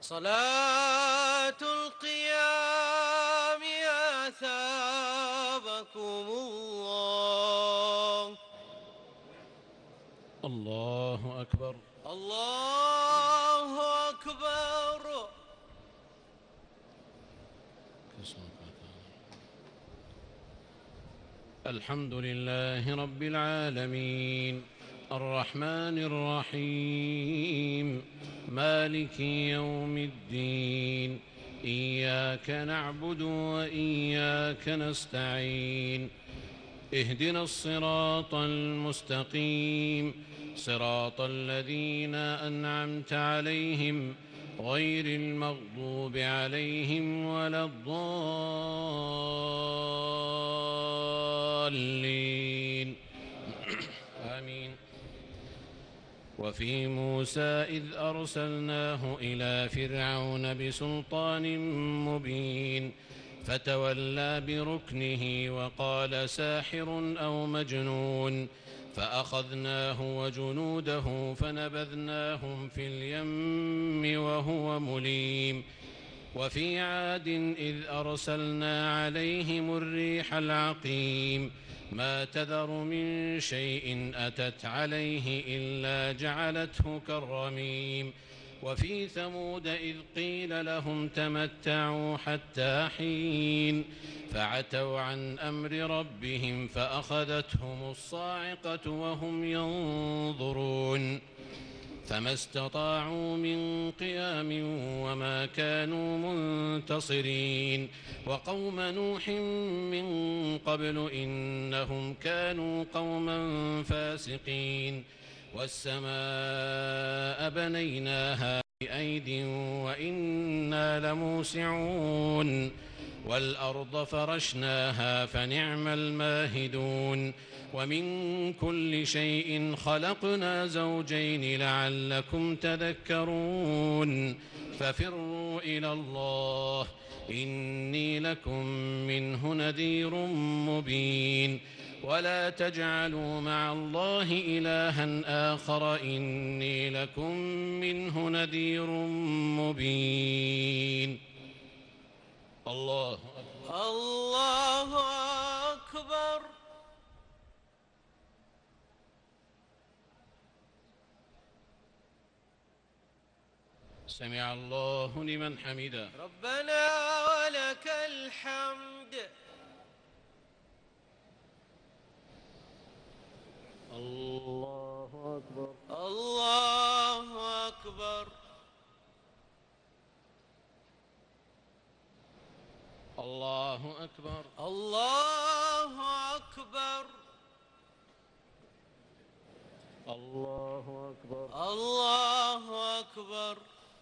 صلاة القيام أثابكم الله. الله أكبر. الله أكبر. الحمد لله رب العالمين الرحمن الرحيم مالك يوم الدين إياك نعبد وإياك نستعين اهدنا الصراط المستقيم صراط الذين أنعمت عليهم غير المغضوب عليهم ولا الضالين آمين. وفي موسى إذ أرسلناه إلى فرعون بسلطان مبين فتولى بركنه وقال ساحر أو مجنون فأخذناه وجنوده فنبذناهم في اليم وهو مليم. وفي عاد إذ أرسلنا عليهم الريح العقيم ما تذر من شيء أتت عليه إلا جعلته كالرميم. وفي ثمود إذ قيل لهم تمتعوا حتى حين فعتوا عن أمر ربهم فأخذتهم الصاعقة وهم ينظرون فما استطاعوا من قيام وما كانوا منتصرين. وقوم نوح من قبل إنهم كانوا قوما فاسقين. والسماء بنيناها بأيد وإنا لموسعون والأرض فرشناها فنعم الماهدون. ومن كل شيء خلقنا زوجين لعلكم تذكرون. ففروا إلى الله إني لكم منه نذير مبين. ولا تجعلوا مع الله إلها آخر إني لكم منه نذير مبين. الله أكبر. الله أكبر. سمع الله لمن حمده. ربنا ولك الحمد. الله أكبر. الله أكبر. الله أكبر. الله أكبر. الله أكبر. الله أكبر.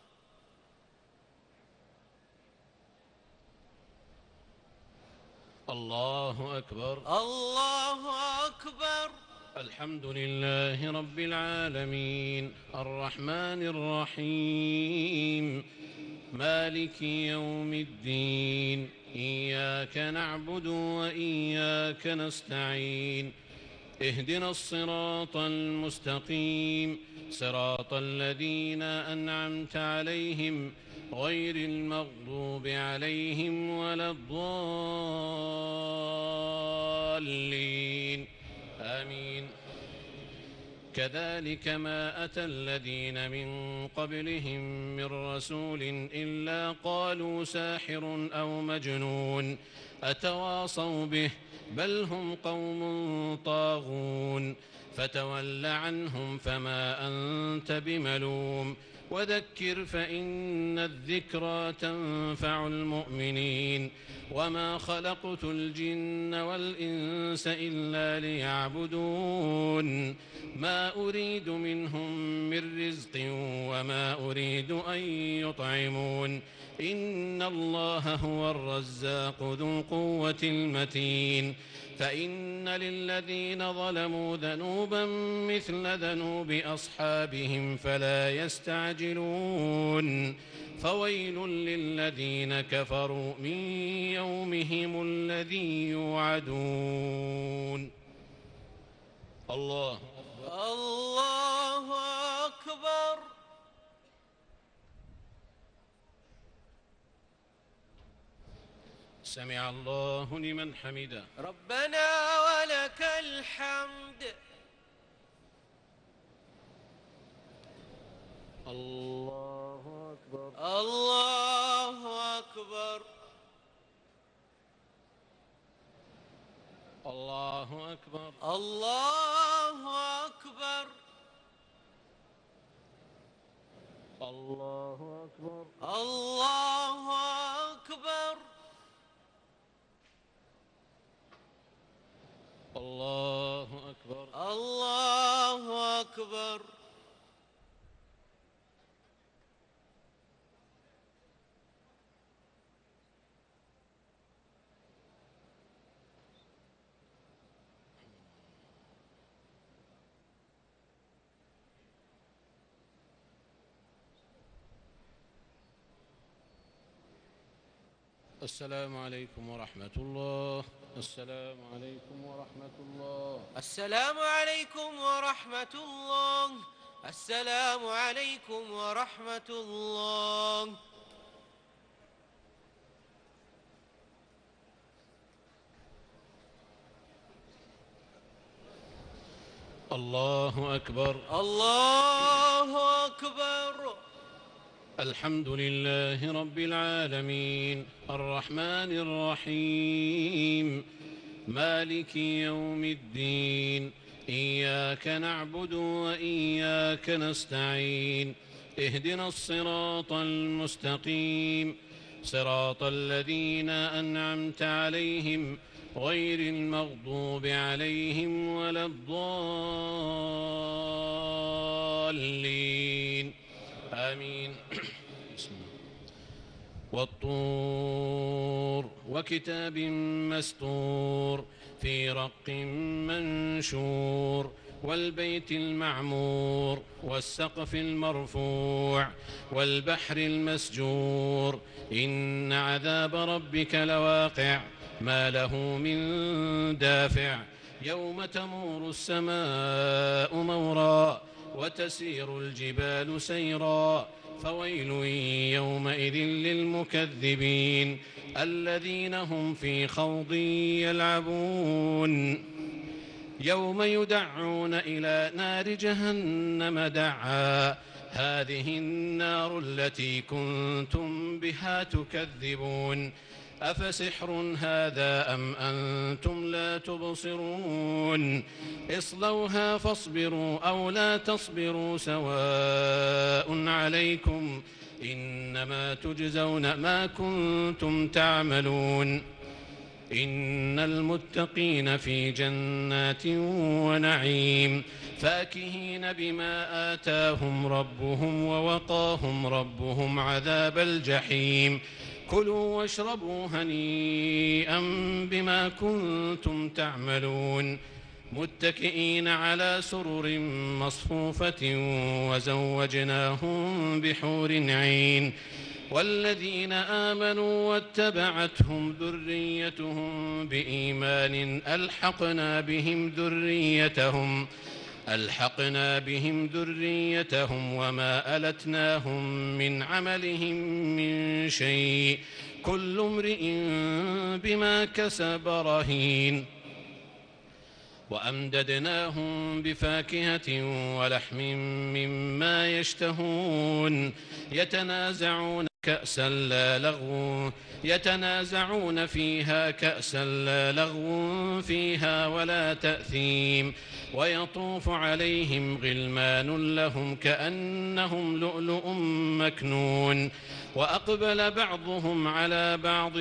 الله أكبر. الله أكبر. الحمد لله رب العالمين الرحمن الرحيم مالك يوم الدين إياك نعبد وإياك نستعين اهدنا الصراط المستقيم صراط الذين أنعمت عليهم غير المغضوب عليهم ولا الضالين آمين. كذلك ما أتى الذين من قبلهم من رسول إلا قالوا ساحر أو مجنون أتواصوا به بل هم قوم طاغون. فتول عنهم فما أنت بملوم وذكر فإن الذكرى تنفع المؤمنين. وما خلقت الجن والإنس إلا ليعبدون ما أريد منهم من رزق وما أريد أن يطعمون إن الله هو الرزاق ذو القوة المتين. فإن للذين ظلموا ذنوبا مثل ذنوب أصحابهم فلا يستعجلون. فويل للذين كفروا من يومهم الذي يوعدون. الله الله أكبر. سمع الله لمن حمده. ربنا ولك الحمد. الله أكبر. الله أكبر. الله أكبر. الله أكبر. الله أكبر. الله أكبر. الله أكبر. الله أكبر. السلام عليكم ورحمة الله. السلام عليكم ورحمة الله. السلام عليكم ورحمة الله. السلام عليكم ورحمة الله. الله أكبر. الله أكبر. الحمد لله رب العالمين الرحمن الرحيم مالك يوم الدين إياك نعبد وإياك نستعين اهدنا الصراط المستقيم صراط الذين أنعمت عليهم غير المغضوب عليهم ولا الضالين آمين. بسم الله. والطور وكتاب مسطور في رق منشور والبيت المعمور والسقف المرفوع والبحر المسجور إن عذاب ربك لواقع ما له من دافع يوم تمور السماء مورا وتسير الجبال سيرا فويل يومئذ للمكذبين الذين هم في خوض يلعبون يوم يدعون إلى نار جهنم دعا هذه النار التي كنتم بها تكذبون أفسحر هذا أم أنتم لا تبصرون اصلوها فاصبروا أو لا تصبروا سواء عليكم إنما تجزون ما كنتم تعملون إن المتقين في جنات ونعيم فاكهين بما آتاهم ربهم ووقاهم ربهم عذاب الجحيم كلوا واشربوا هنيئا بما كنتم تعملون متكئين على سرر مصفوفة وزوجناهم بحور عين والذين آمنوا واتبعتهم ذريتهم بإيمان ألحقنا بهم ذريتهم وما ألتناهم من عملهم من شيء كل امرئ بما كسب رهين وأمددناهم بفاكهة ولحم مما يشتهون يتنازعون فيها كأسا لا لغو فيها ولا تأثيم ويطوف عليهم غلمان لهم كأنهم لؤلؤ مكنون وأقبل بعضهم على بعض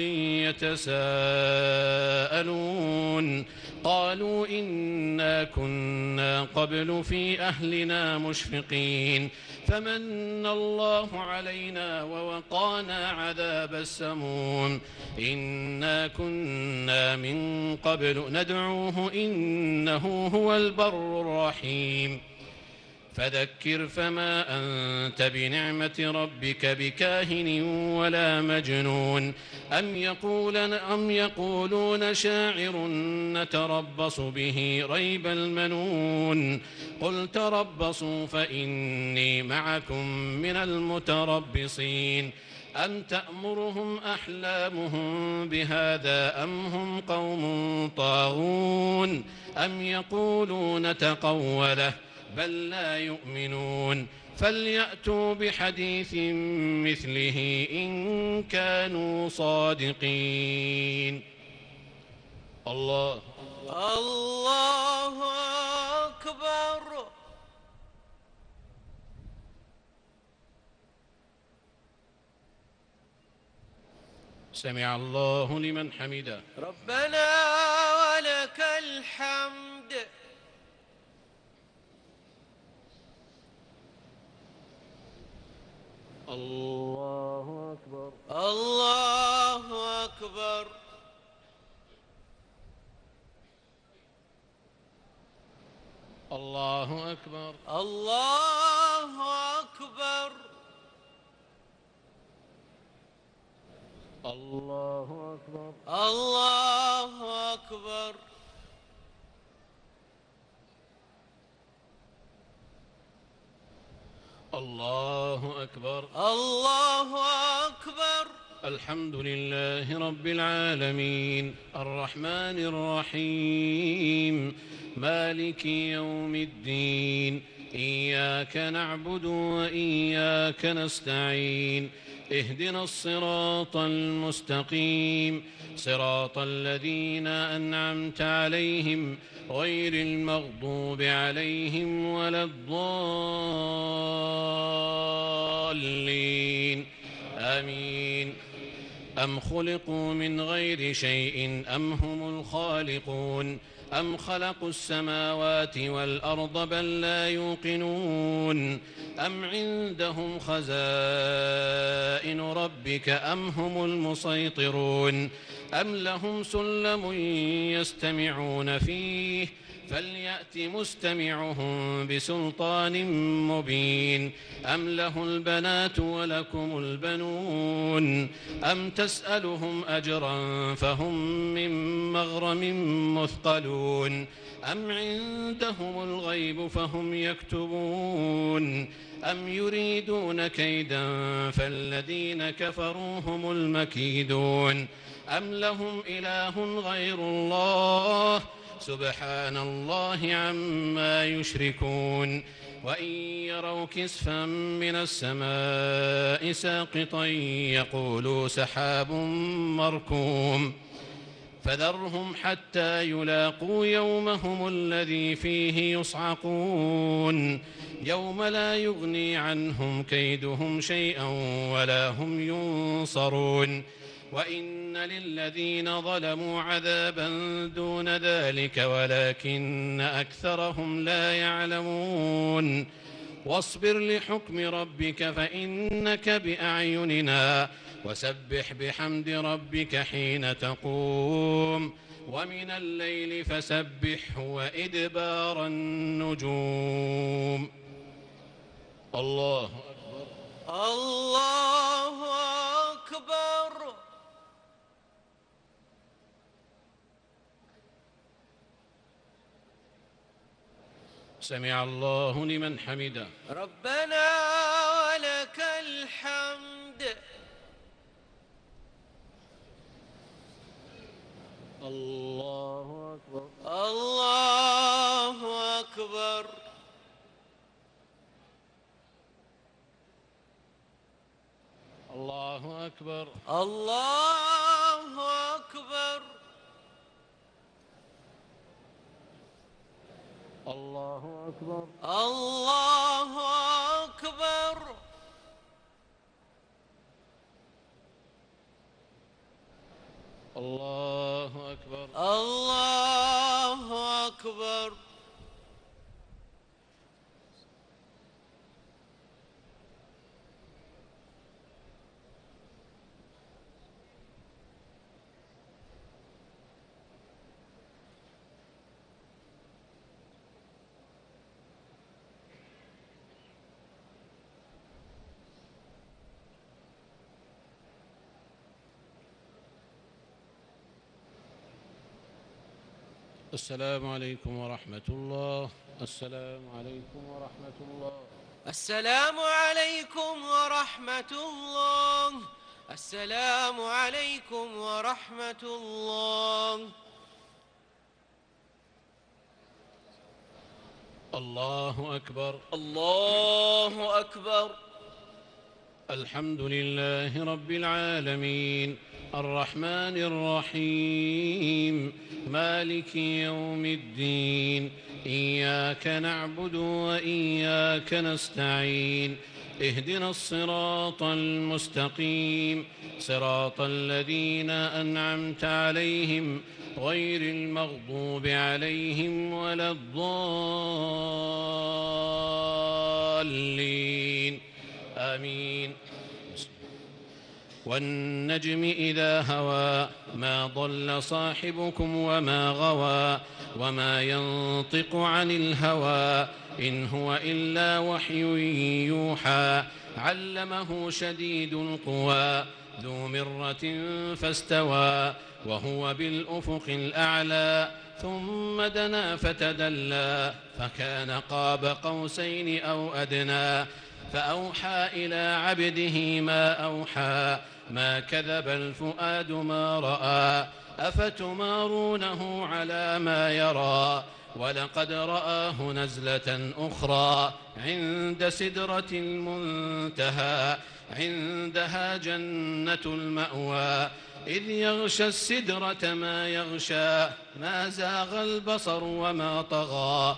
يتساءلون قالوا إنا كنا قبل في أهلنا مشفقين فمن الله علينا ووقانا عذاب السموم إنا كنا من قبل ندعوه إنه هو البر الرحيم فذكر فما أنت بنعمة ربك بكاهن ولا مجنون أم يقولون شاعر نتربص به ريب المنون قل تربصوا فإني معكم من المتربصين أم تأمرهم أحلامهم بهذا أم هم قوم طاغون أم يقولون تقوله بل لا يؤمنون فليأتوا بحديث مثله إن كانوا صادقين. الله الله أكبر. سمع الله لمن حمده. ربنا ولك الحمد. الله أكبر. الله أكبر. الله أكبر. الله أكبر. الله أكبر. الله أكبر. الله أكبر. الله أكبر. الحمد لله رب العالمين الرحمن الرحيم مالك يوم الدين إياك نعبد وإياك نستعين اهدنا الصراط المستقيم صراط الذين أنعمت عليهم غير المغضوب عليهم ولا الضالين آمين. أم خلقوا من غير شيء أم هم الخالقون أم خلقوا السماوات والأرض بل لا يوقنون أم عندهم خزائن ربك أم هم المسيطرون أم لهم سلم يستمعون فيه فليأت مستمعهم بسلطان مبين أم له البنات ولكم البنون أم تسألهم أجرا فهم من مغرم مثقلون أم عندهم الغيب فهم يكتبون أم يريدون كيدا فالذين كفروا هم المكيدون أم لهم إله غير الله سبحان الله عما يشركون وإن يروا كسفا من السماء ساقطا يقولوا سحاب مركوم فذرهم حتى يلاقوا يومهم الذي فيه يصعقون يوم لا يغني عنهم كيدهم شيئا ولا هم ينصرون وإن للذين ظلموا عذابا دون ذلك ولكن أكثرهم لا يعلمون واصبر لحكم ربك فإنك بأعيننا وسبح بحمد ربك حين تقوم ومن الليل فسبحه وإدبار النجوم. الله أكبر. الله أكبر. سمع الله لمن حمده. ربنا ولك الحمد. الله أكبر. الله أكبر. الله أكبر. الله أكبر. الله أكبر. الله أكبر. الله أكبر. الله أكبر. السلام عليكم ورحمة الله. السلام عليكم ورحمة الله. السلام عليكم ورحمة الله. السلام عليكم ورحمة الله. الله أكبر. الله أكبر. الحمد لله رب العالمين الرحمن الرحيم مالك يوم الدين إياك نعبد وإياك نستعين اهدنا الصراط المستقيم صراط الذين أنعمت عليهم غير المغضوب عليهم ولا الضالين آمين. والنجم إذا هوى ما ضل صاحبكم وما غوى وما ينطق عن الهوى إن هو إلا وحي يوحى علمه شديد القوى ذو مرة فاستوى وهو بالأفق الأعلى ثم دنا فتدلى فكان قاب قوسين أو أدنى فأوحى إلى عبده ما أوحى ما كذب الفؤاد ما رأى أفتمارونه على ما يرى ولقد رآه نزلة أخرى عند سدرة المنتهى عندها جنة المأوى إذ يغشى السدرة ما يغشى ما زاغ البصر وما طغى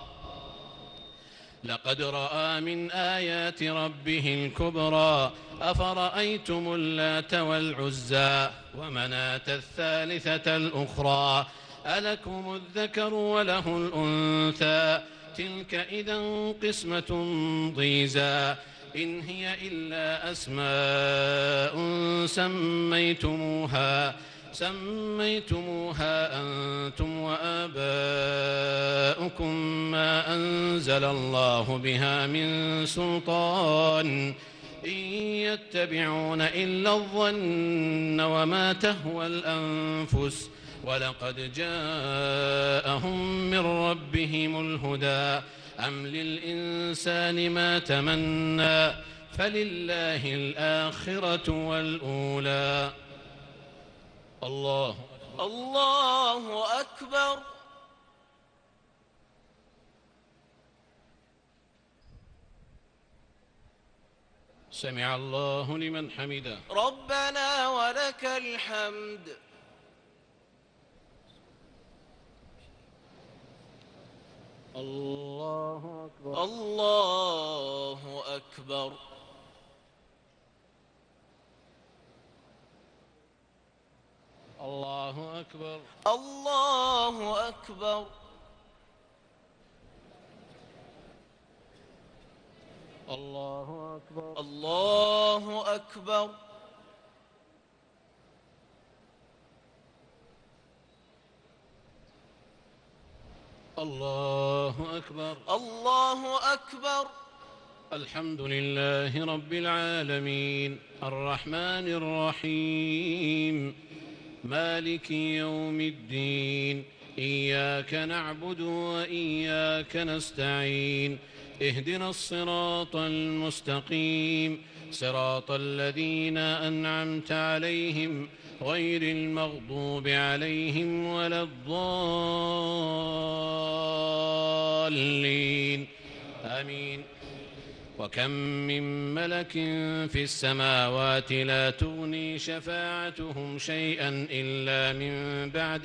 لقد رأى من آيات ربه الكبرى أفرأيتم اللات والعزى ومناة الثالثة الأخرى ألكم الذكر وله الأنثى تلك إذا قسمة ضيزى إن هي إلا أسماء سميتموها أنتم وآباؤكم ما أنزل الله بها من سلطان إن يتبعون إلا الظن وما تهوى الأنفس ولقد جاءهم من ربهم الهدى أم للإنسان ما تمنى فلله الآخرة والأولى. الله أكبر. سمع الله لمن حمده ربنا ولك الحمد. الله أكبر. الله أكبر. الله أكبر. الله أكبر. الله أكبر. الله أكبر. الله أكبر. الله أكبر. الحمد لله رب العالمين الرحمن الرحيم مالك يوم الدين إياك نعبد وإياك نستعين اهدنا الصراط المستقيم صراط الذين أنعمت عليهم غير المغضوب عليهم ولا الضالين آمين. وكم من ملك في السماوات لا تغني شفاعتهم شيئا إلا من بعد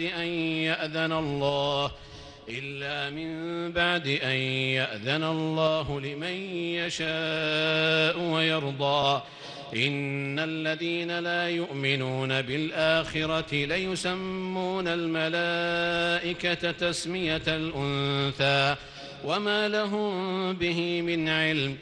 أن يأذن الله لمن يشاء ويرضى إن الذين لا يؤمنون بالآخرة ليسمون الملائكة تسمية الأنثى وما لهم به من علم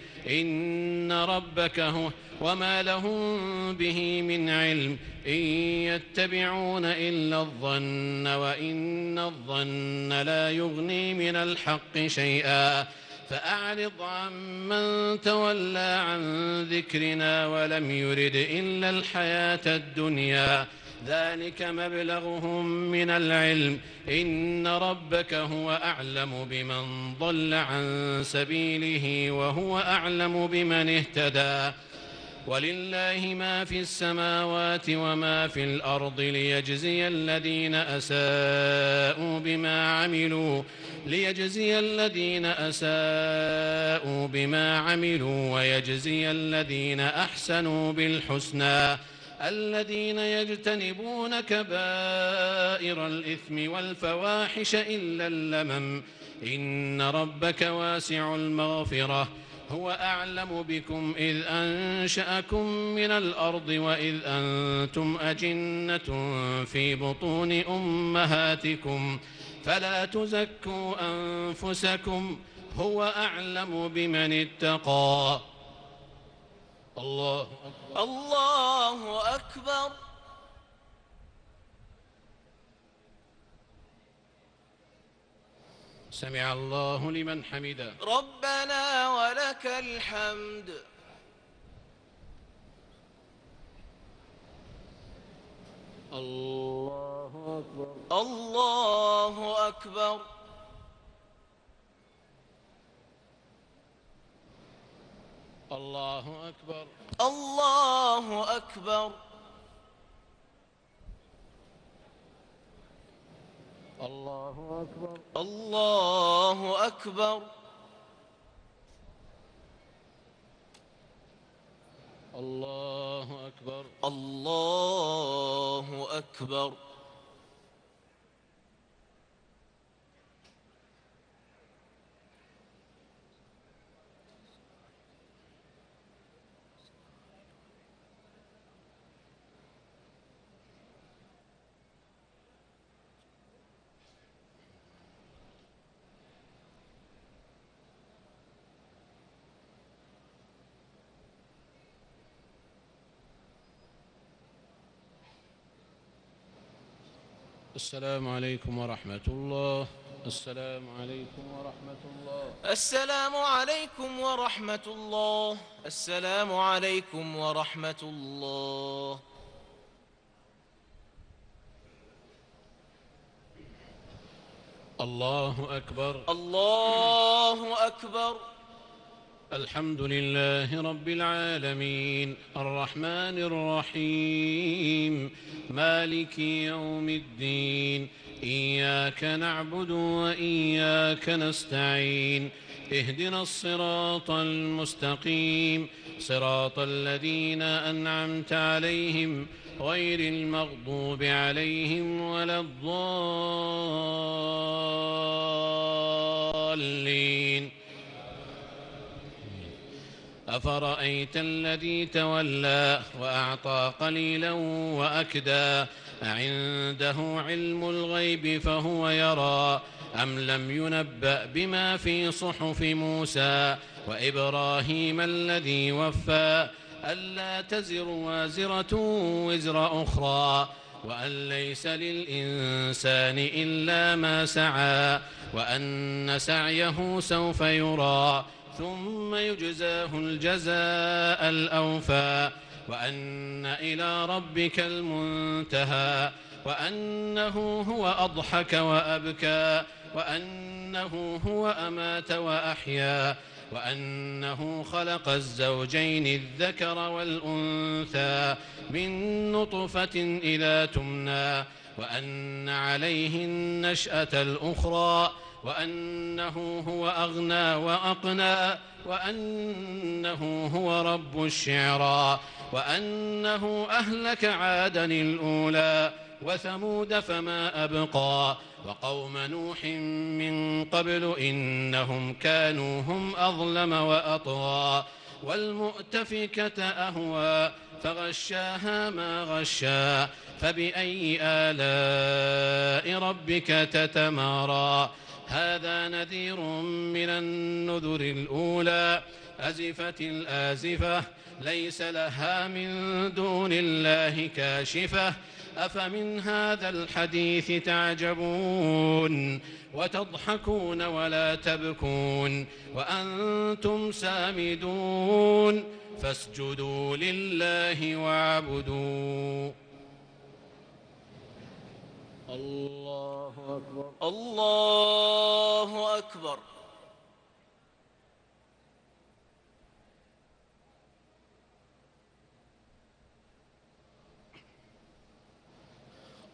إن يتبعون إلا الظن وإن الظن لا يغني من الحق شيئا فأعرض عمن تولى عن ذكرنا ولم يرد إلا الحياة الدنيا ذلك مبلغهم من العلم إن ربك هو أعلم بمن ضل عن سبيله وهو أعلم بمن اهتدى ولله ما في السماوات وما في الأرض ليجزي الذين أساءوا بما عملوا ويجزي الذين أحسنوا بالحسنى الذين يجتنبون كبائر الإثم والفواحش إلا اللمم إن ربك واسع المغفرة هو أعلم بكم إذ أنشأكم من الأرض وإذ أنتم أجنة في بطون أمهاتكم فلا تزكوا أنفسكم هو أعلم بمن اتقى. الله أكبر. الله أكبر. سمع الله لمن حمده. ربنا ولك الحمد. الله أكبر. الله أكبر. الله أكبر. الله أكبر. الله أكبر. الله أكبر. الله أكبر. الله أكبر. السلام عليكم ورحمة الله. السلام عليكم ورحمة الله. السلام عليكم ورحمة الله. السلام عليكم ورحمة الله. الله أكبر. الله أكبر. الحمد لله رب العالمين الرحمن الرحيم مالك يوم الدين إياك نعبد وإياك نستعين اهدنا الصراط المستقيم صراط الذين أنعمت عليهم غير المغضوب عليهم ولا الضالين. أفرأيت الذي تولى وأعطى قليلا وأكدى أعنده علم الغيب فهو يرى أم لم ينبأ بما في صحف موسى وإبراهيم الذي وفى ألا تزر وازرة وزر أخرى وأن ليس للإنسان إلا ما سعى وأن سعيه سوف يرى ثم يجزاه الجزاء الأوفى وأن إلى ربك المنتهى وأنه هو أضحك وأبكى وأنه هو أمات وأحيا وأنه خلق الزوجين الذكر والأنثى من نطفة إذا تمنى وأن عليه النشأة الأخرى وأنه هو أغنى وأقنى وأنه هو رب الشعرى وأنه أهلك عادا الأولى وثمود فما أبقى وقوم نوح من قبل إنهم كانوا هم أظلم وأطغى والمؤتفكة أهوى فغشاها ما غشا فبأي آلاء ربك تتمارى هذا نذير من النذر الأولى أزفت الآزفة ليس لها من دون الله كاشفة أفمن هذا الحديث تعجبون وتضحكون ولا تبكون وأنتم سامدون فاسجدوا لله واعبدوا. الله أكبر. الله أكبر.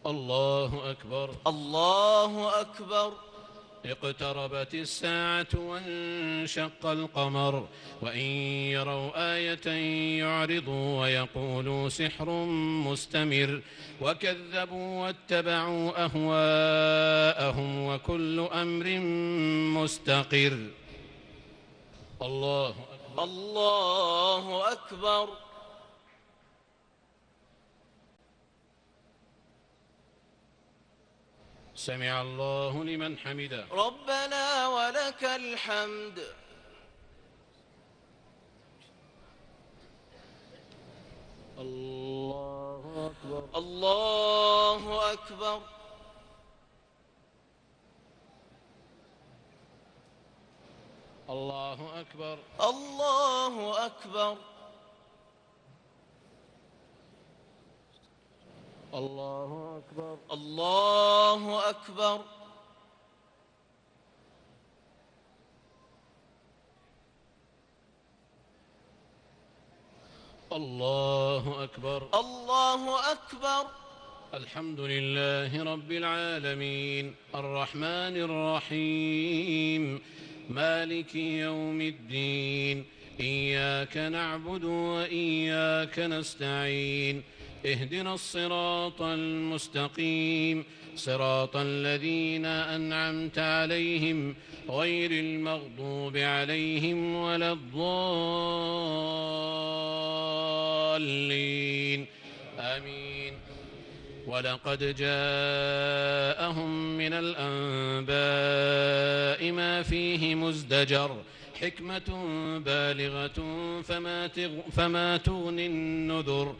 الله أكبر. الله أكبر. اقتربت الساعة وانشق القمر وإن يروا آية يعرضوا ويقولوا سحر مستمر وكذبوا واتبعوا أهواءهم وكل أمر مستقر. الله أكبر. الله أكبر. سمع الله لمن حمده. ربنا ولك الحمد. الله أكبر. الله أكبر. الله أكبر. الله أكبر. الله أكبر. الله أكبر. الله أكبر. الله أكبر. الحمد لله رب العالمين الرحمن الرحيم مالك يوم الدين إياك نعبد وإياك نستعين اهدنا الصراط المستقيم صراط الذين أنعمت عليهم غير المغضوب عليهم ولا الضالين آمين. ولقد جاءهم من الأنباء ما فيه مزدجر حكمة بالغة فما تغني النذر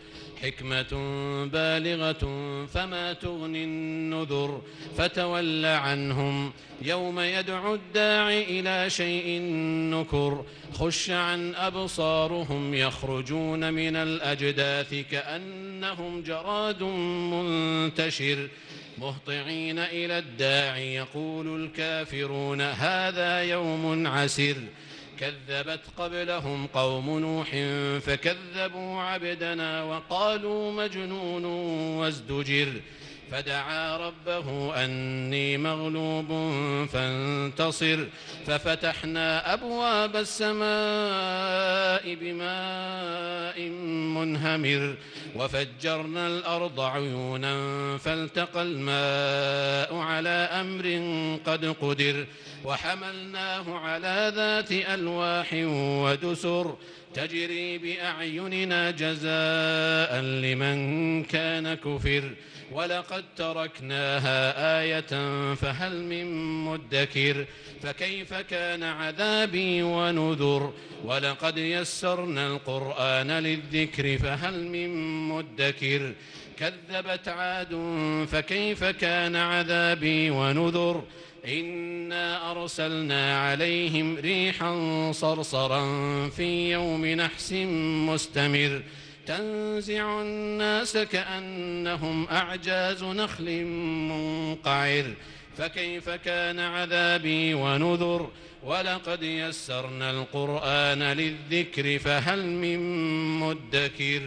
فما تغني النذر فتول عنهم يوم يدعو الداع إلى شيء نكر خش عن أبصارهم يخرجون من الأجداث كأنهم جراد منتشر مهطعين إلى الداع يقول الكافرون هذا يوم عسر كذبت قبلهم قوم نوح فكذبوا عبدنا وقالوا مجنون وازدجر فدعا ربه أني مغلوب فانتصر ففتحنا أبواب السماء بماء منهمر وفجرنا الأرض عيونا فالتقى الماء على أمر قد قدر وحملناه على ذات ألواح ودسر تجري بأعيننا جزاء لمن كان كفر ولقد تركناها آية فهل من مدكر فكيف كان عذابي ونذر ولقد يسرنا القرآن للذكر فهل من مدكر كذبت عاد فكيف كان عذابي ونذر إنا أرسلنا عليهم ريحا صرصرا في يوم نحس مستمر تنزع الناس كأنهم أعجاز نخل منقعر فكيف كان عذابي ونذر ولقد يسرنا القرآن للذكر فهل من مدكر.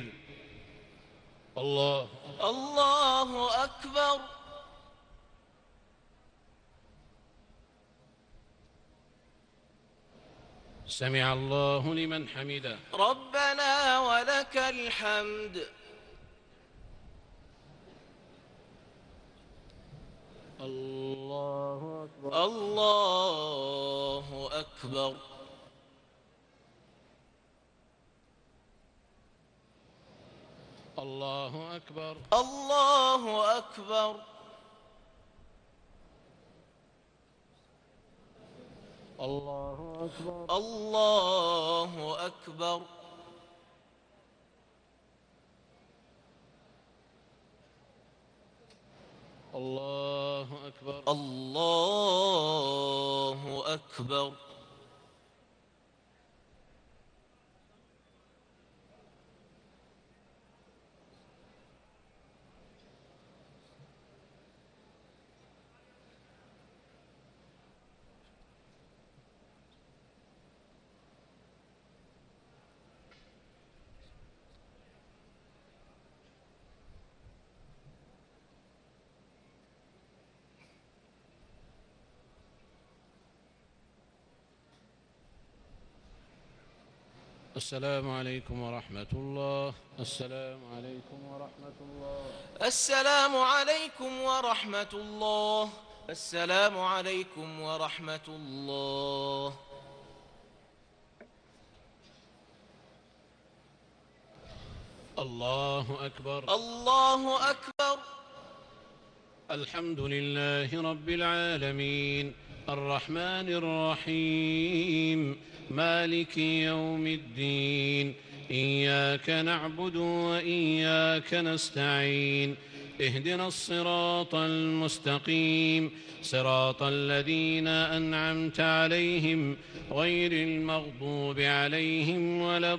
الله أكبر. سمع الله لمن حمده. ربنا ولك الحمد. الله أكبر. الله أكبر. الله أكبر. الله أكبر. الله أكبر. الله أكبر. الله أكبر. الله أكبر. السلام عليكم ورحمة الله. السلام عليكم ورحمة الله. السلام عليكم ورحمة الله. السلام عليكم ورحمة الله. الله أكبر. الله أكبر. الحمد لله رب العالمين الرحمن الرحيم مالك يوم الدين إياك نعبد وإياك نستعين اهدنا الصراط المستقيم صراط الذين أنعمت عليهم غير المغضوب عليهم ولا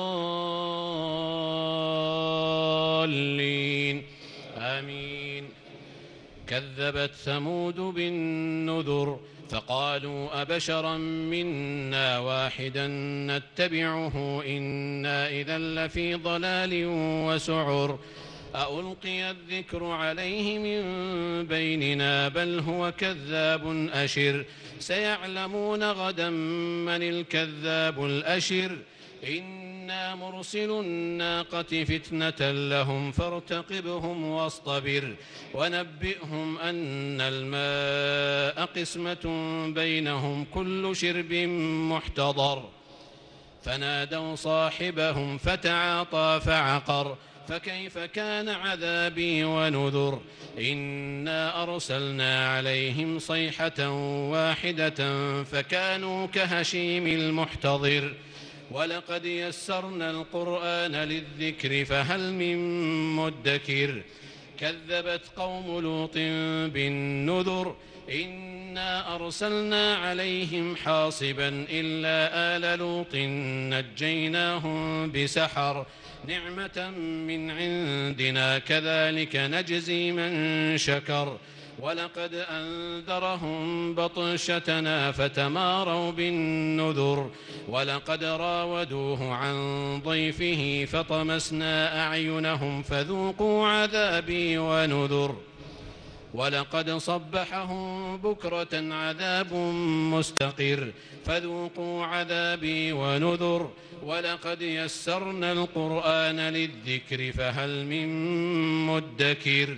الضالين آمين. كذبت ثمود بالنذر فقالوا أبشرا منا واحدا نتبعه إنا إذا لفي ضلال وسعر أألقي الذكر عليه من بيننا بل هو كذاب أشر سيعلمون غدا من الكذاب الأشر إنا مرسل الناقة فتنة لهم فارتقبهم واصطبر ونبئهم أن الماء قسمة بينهم كل شرب محتضر فنادوا صاحبهم فتعاطى فعقر فكيف كان عذابي ونذر إنا أرسلنا عليهم صيحة واحدة فكانوا كهشيم المحتضر ولقد يسرنا القرآن للذكر فهل من مدكر كذبت قوم لوط بالنذر إنا أرسلنا عليهم حاصبا إلا آل لوط نجيناهم بسحر نعمة من عندنا كذلك نجزي من شكر ولقد أنذرهم بطشتنا فتماروا بالنذر ولقد راودوه عن ضيفه فطمسنا أعينهم فذوقوا عذابي ونذر ولقد صبحهم بكرة عذاب مستقر فذوقوا عذابي ونذر ولقد يسرنا القرآن للذكر فهل من مدكر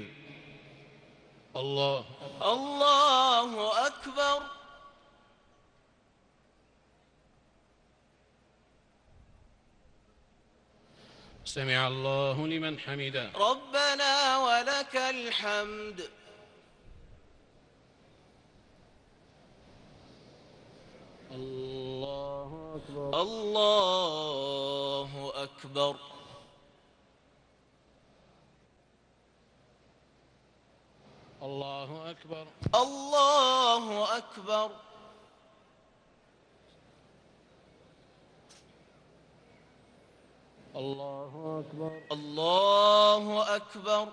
الله أكبر. سمع الله لمن حمده ربنا ولك الحمد. الله أكبر. الله أكبر. الله أكبر. الله أكبر. الله أكبر. الله أكبر.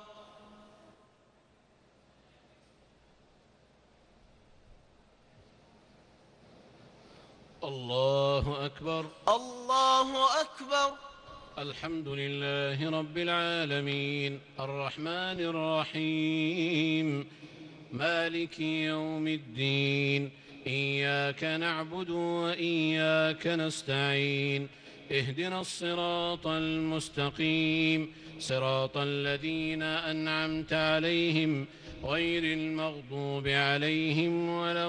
الله أكبر. الله أكبر. الحمد لله رب العالمين الرحمن الرحيم مالك يوم الدين إياك نعبد وإياك نستعين اهدنا الصراط المستقيم صراط الذين أنعمت عليهم غير المغضوب عليهم ولا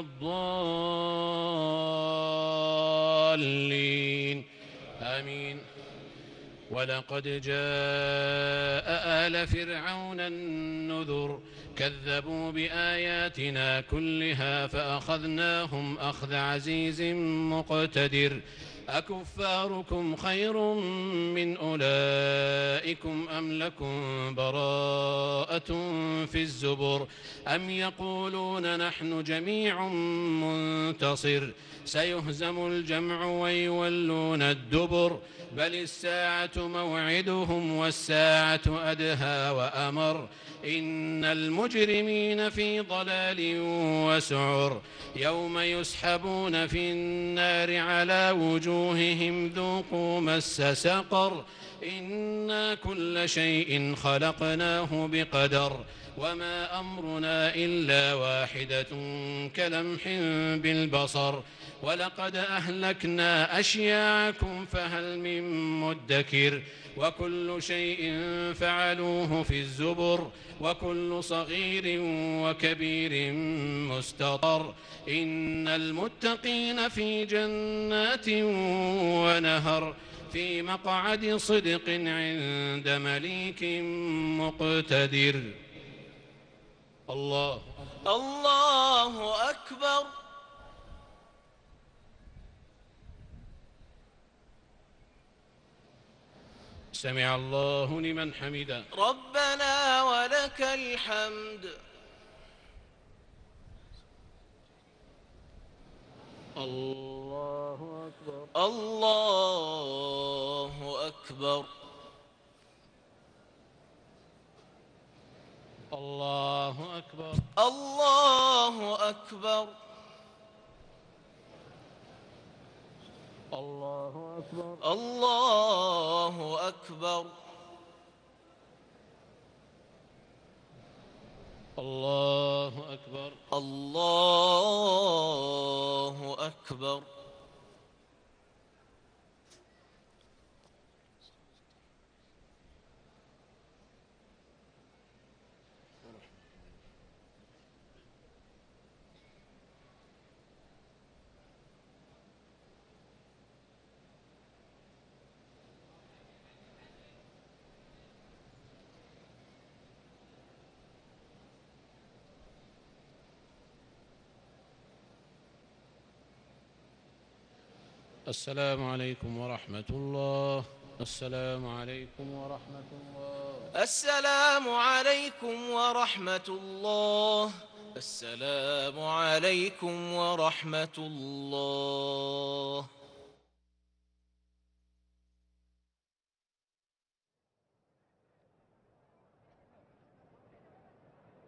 الضالين آمين. ولقد جاء آل فرعون النذر كذبوا بآياتنا كلها فأخذناهم أخذ عزيز مقتدر أكفاركم خير من أولئكم أم لكم براءة في الزبر أم يقولون نحن جميع منتصر سيهزم الجمع ويولون الدبر بل الساعة موعدهم والساعة أدهى وأمر إن المجرمين في ضلال وسعر يوم يسحبون في النار على وجوههم ذوقوا مس سقر إنا كل شيء خلقناه بقدر وما أمرنا إلا واحدة كلمح بالبصر ولقد أهلكنا أشياعكم فهل من مدكر وكل شيء فعلوه في الزبر وكل صغير وكبير مستطر إن المتقين في جنات ونهر في مقعد صدق عند مليك مقتدر. الله أكبر. سمع الله لمن حمده. ربنا ولك الحمد. الله أكبر. الله أكبر. الله أكبر. الله أكبر. الله أكبر. الله أكبر. الله أكبر. الله أكبر. السلام عليكم ورحمة الله. السلام عليكم ورحمة الله. السلام عليكم ورحمة الله. السلام عليكم ورحمة الله.